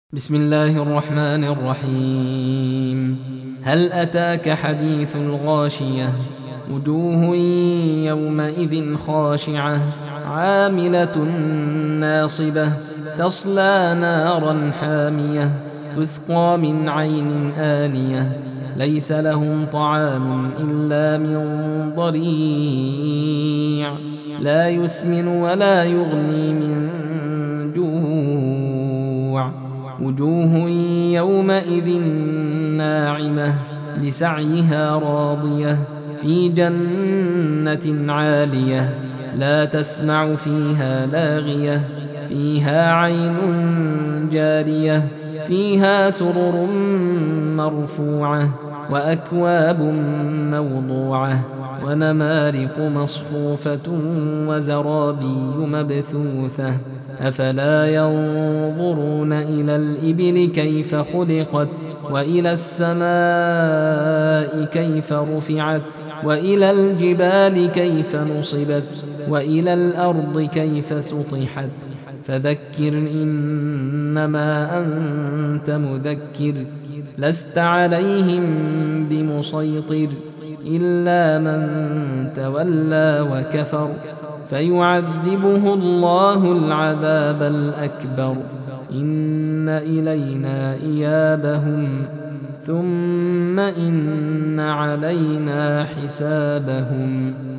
بسم الله الرحمن الرحيم. هل أتاك حديث الغاشية؟ وجوه يومئذ خاشعة عاملة ناصبة تصلى نارا حامية تسقى من عين آنية ليس لهم طعام إلا من ضريع لا يسمن ولا يغني من جوع. وجوه يومئذ ناعمة لسعيها راضية في جنة عالية لا تسمع فيها لاغية فيها عين جارية فيها سرر مرفوعة وأكواب موضوعة ونمارق مصفوفة وزرابي مبثوثة أفلا ينظرون إلى الإبل كيف خلقت وإلى السماء كيف رفعت وإلى الجبال كيف نصبت وإلى الأرض كيف سطحت فذكر إنما أنت مذكر لست عليهم بمسيطر إلا من تولى وكفر فيعذبه الله العذاب الأكبر إن إلينا إيابهم ثم إن علينا حسابهم.